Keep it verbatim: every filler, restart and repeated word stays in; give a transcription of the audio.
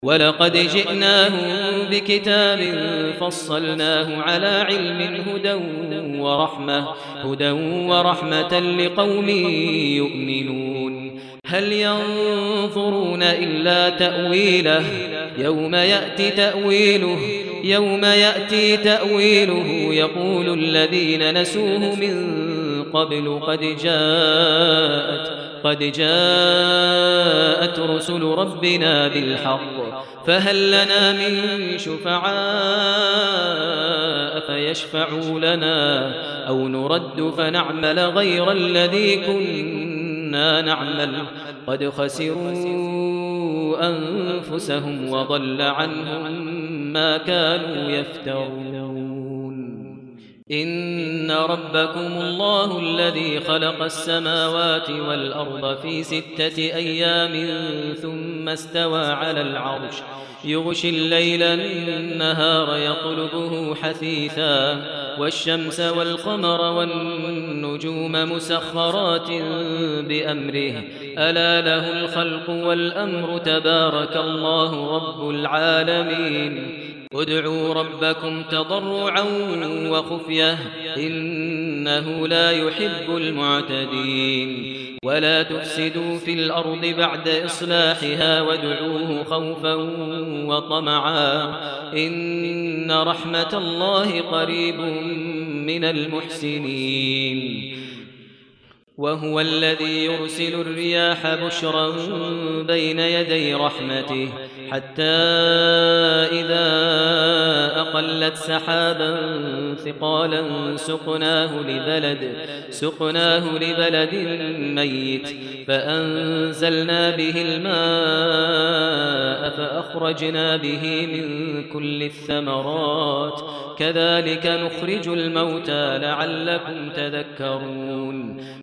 ولقد جئناهم بكتاب فصلناه على علم هدى ورحمة, هدى ورحمة لقوم يؤمنون. هل ينظرون إلا تأويله يوم يأتي تأويله يوم يأتي تأويله يقول الذين نسوه من قبل قد جاءت قد جاءت رسل ربنا بالحق فهل لنا من شفعاء فيشفعوا لنا أو نرد فنعمل غير الذي كنا نعمل قد خسروا أنفسهم وضل عنهم ما كانوا يفترون. إن ربكم الله الذي خلق السماوات والأرض في ستة أيام ثم استوى على العرش يغشي الليل النهار يطلبه حثيثا والشمس والقمر والنجوم مسخرات بأمره ألا له الخلق والأمر تبارك الله رب العالمين. ادعوا ربكم تضرعا وخفية إنه لا يحب المعتدين. ولا تفسدوا في الأرض بعد إصلاحها وادعوه خوفا وطمعا إن رحمة الله قريب من المحسنين. وهو الذي يرسل الرياح بشرا بين يدي رحمته حتى إذا أقلت سحابا ثقالا سقناه لبلد, سقناه لبلد ميت فأنزلنا به الماء فأخرجنا به من كل الثمرات كذلك نخرج الموتى لعلكم تذكرون.